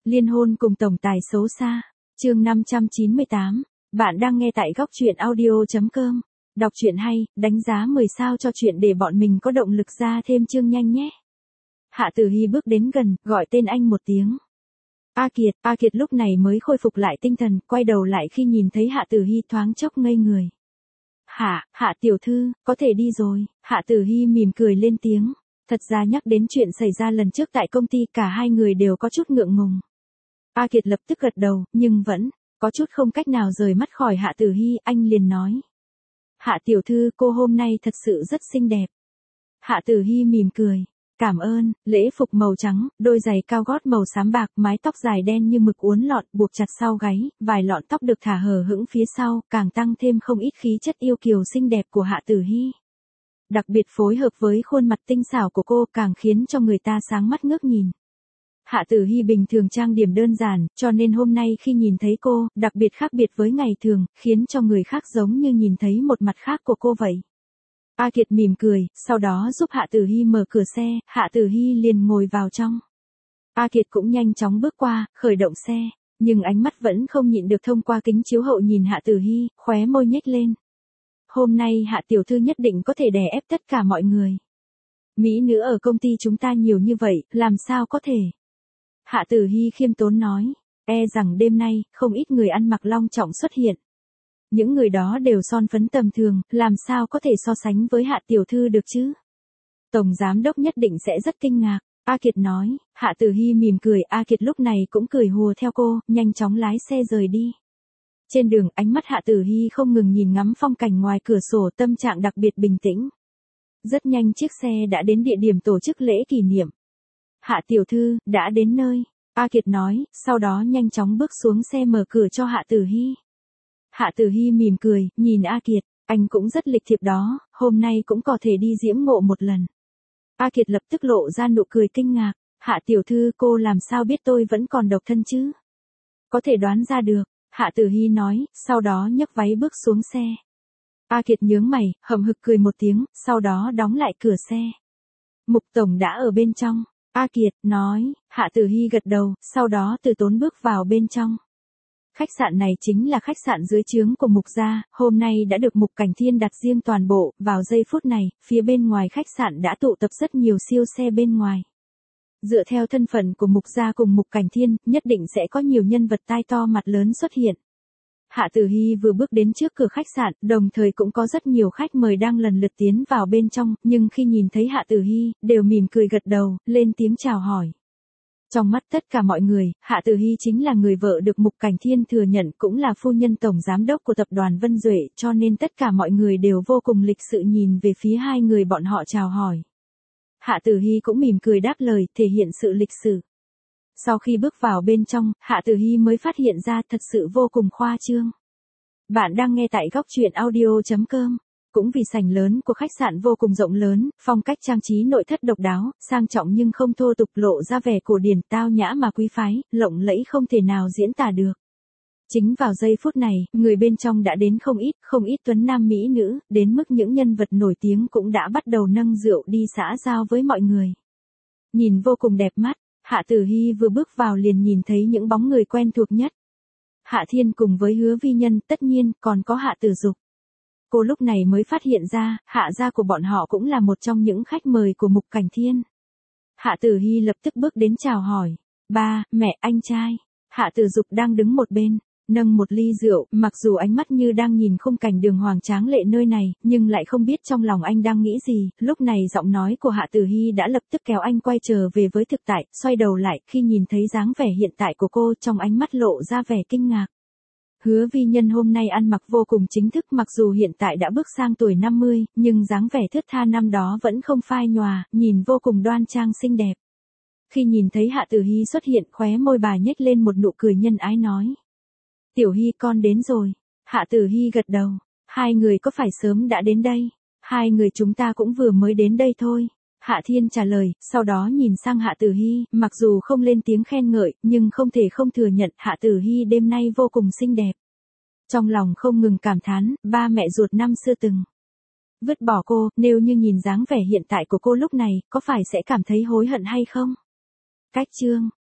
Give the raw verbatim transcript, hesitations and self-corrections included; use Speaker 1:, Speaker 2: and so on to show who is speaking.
Speaker 1: Liên hôn cùng tổng tài xấu xa. Chương năm trăm chín mươi tám. Bạn đang nghe tại góc truyện audio chấm com. Đọc truyện hay, đánh giá mười sao cho chuyện để bọn mình có động lực ra thêm chương nhanh nhé. Hạ Tử Hi bước đến gần, gọi tên anh một tiếng. A Kiệt, A Kiệt lúc này mới khôi phục lại tinh thần, quay đầu lại khi nhìn thấy Hạ Tử Hi thoáng chốc ngây người. Hạ, Hạ tiểu thư, có thể đi rồi. Hạ Tử Hi mỉm cười lên tiếng. Thật ra nhắc đến chuyện xảy ra lần trước tại công ty, cả hai người đều có chút ngượng ngùng. A Kiệt lập tức gật đầu, nhưng vẫn có chút không cách nào rời mắt khỏi Hạ Tử Hi, anh liền nói. Hạ tiểu thư, cô hôm nay thật sự rất xinh đẹp. Hạ Tử Hi mỉm cười. Cảm ơn. Lễ phục màu trắng, đôi giày cao gót màu xám bạc, mái tóc dài đen như mực uốn lọn, buộc chặt sau gáy, vài lọn tóc được thả hở hững phía sau, càng tăng thêm không ít khí chất yêu kiều xinh đẹp của Hạ Tử Hi. Đặc biệt phối hợp với khuôn mặt tinh xảo của cô, càng khiến cho người ta sáng mắt ngước nhìn. Hạ Tử Hi bình thường trang điểm đơn giản, cho nên hôm nay khi nhìn thấy cô, đặc biệt khác biệt với ngày thường, khiến cho người khác giống như nhìn thấy một mặt khác của cô vậy. A Kiệt mỉm cười, sau đó giúp Hạ Tử Hi mở cửa xe, Hạ Tử Hi liền ngồi vào trong. A Kiệt cũng nhanh chóng bước qua, khởi động xe, nhưng ánh mắt vẫn không nhịn được thông qua kính chiếu hậu nhìn Hạ Tử Hi, khóe môi nhếch lên. Hôm nay Hạ tiểu thư nhất định có thể đè ép tất cả mọi người. Mỹ nữ ở công ty chúng ta nhiều như vậy, làm sao có thể? Hạ Tử Hi khiêm tốn nói, e rằng đêm nay, không ít người ăn mặc long trọng xuất hiện. Những người đó đều son phấn tầm thường, làm sao có thể so sánh với Hạ tiểu thư được chứ? Tổng giám đốc nhất định sẽ rất kinh ngạc. A Kiệt nói. Hạ Tử Hi mỉm cười, A Kiệt lúc này cũng cười hùa theo cô, nhanh chóng lái xe rời đi. Trên đường, ánh mắt Hạ Tử Hi không ngừng nhìn ngắm phong cảnh ngoài cửa sổ, tâm trạng đặc biệt bình tĩnh. Rất nhanh chiếc xe đã đến địa điểm tổ chức lễ kỷ niệm. Hạ tiểu thư, đã đến nơi. A Kiệt nói, sau đó nhanh chóng bước xuống xe mở cửa cho Hạ Tử Hi. Hạ Tử Hi mỉm cười, nhìn A Kiệt, anh cũng rất lịch thiệp đó, hôm nay cũng có thể đi diễm ngộ một lần. A Kiệt lập tức lộ ra nụ cười kinh ngạc, Hạ tiểu thư, cô làm sao biết tôi vẫn còn độc thân chứ? Có thể đoán ra được, Hạ Tử Hi nói, sau đó nhấc váy bước xuống xe. A Kiệt nhướng mày, hậm hực cười một tiếng, sau đó đóng lại cửa xe. Mục tổng đã ở bên trong. A Kiệt nói. Hạ Tử Hi gật đầu, sau đó từ tốn bước vào bên trong. Khách sạn này chính là khách sạn dưới trướng của Mục gia, hôm nay đã được Mục Cảnh Thiên đặt riêng toàn bộ, vào giây phút này, phía bên ngoài khách sạn đã tụ tập rất nhiều siêu xe bên ngoài. Dựa theo thân phận của Mục gia cùng Mục Cảnh Thiên, nhất định sẽ có nhiều nhân vật tai to mặt lớn xuất hiện. Hạ Tử Hi vừa bước đến trước cửa khách sạn, đồng thời cũng có rất nhiều khách mời đang lần lượt tiến vào bên trong, nhưng khi nhìn thấy Hạ Tử Hi, đều mỉm cười gật đầu, lên tiếng chào hỏi. Trong mắt tất cả mọi người, Hạ Tử Hi chính là người vợ được Mục Cảnh Thiên thừa nhận, cũng là phu nhân tổng giám đốc của tập đoàn Vân Duệ, cho nên tất cả mọi người đều vô cùng lịch sự nhìn về phía hai người bọn họ chào hỏi. Hạ Tử Hi cũng mỉm cười đáp lời, thể hiện sự lịch sự. Sau khi bước vào bên trong, Hạ Tử Hi mới phát hiện ra thật sự vô cùng khoa trương. Bạn đang nghe tại góc truyện audio chấm com. Cũng vì sảnh lớn của khách sạn vô cùng rộng lớn, phong cách trang trí nội thất độc đáo, sang trọng nhưng không thô tục, lộ ra vẻ cổ điển, tao nhã mà quý phái, lộng lẫy không thể nào diễn tả được. Chính vào giây phút này, người bên trong đã đến không ít, không ít tuấn nam mỹ nữ, đến mức những nhân vật nổi tiếng cũng đã bắt đầu nâng rượu đi xã giao với mọi người. Nhìn vô cùng đẹp mắt, Hạ Tử Hi vừa bước vào liền nhìn thấy những bóng người quen thuộc nhất. Hạ Thiên cùng với Hứa Vi Nhân, tất nhiên, còn có Hạ Tử Dục. Cô lúc này mới phát hiện ra, Hạ gia của bọn họ cũng là một trong những khách mời của Mục Cảnh Thiên. Hạ Tử Hi lập tức bước đến chào hỏi. Ba, mẹ, anh trai. Hạ Tử Dục đang đứng một bên, nâng một ly rượu, mặc dù ánh mắt như đang nhìn khung cảnh đường hoàng tráng lệ nơi này, nhưng lại không biết trong lòng anh đang nghĩ gì. Lúc này giọng nói của Hạ Tử Hi đã lập tức kéo anh quay trở về với thực tại, xoay đầu lại, khi nhìn thấy dáng vẻ hiện tại của cô, trong ánh mắt lộ ra vẻ kinh ngạc. Hứa Vi Nhân hôm nay ăn mặc vô cùng chính thức, mặc dù hiện tại đã bước sang tuổi năm mươi, nhưng dáng vẻ thướt tha năm đó vẫn không phai nhòa, nhìn vô cùng đoan trang xinh đẹp. Khi nhìn thấy Hạ Tử Hi xuất hiện, khóe môi bà nhếch lên một nụ cười nhân ái nói. Tiểu Hi, con đến rồi. Hạ Tử Hi gật đầu. Hai người có phải sớm đã đến đây? Hai người chúng ta cũng vừa mới đến đây thôi. Hạ Thiên trả lời, sau đó nhìn sang Hạ Tử Hi, mặc dù không lên tiếng khen ngợi, nhưng không thể không thừa nhận Hạ Tử Hi đêm nay vô cùng xinh đẹp. Trong lòng không ngừng cảm thán, ba mẹ ruột năm xưa từng vứt bỏ cô, nếu như nhìn dáng vẻ hiện tại của cô lúc này, có phải sẽ cảm thấy hối hận hay không? Cách chương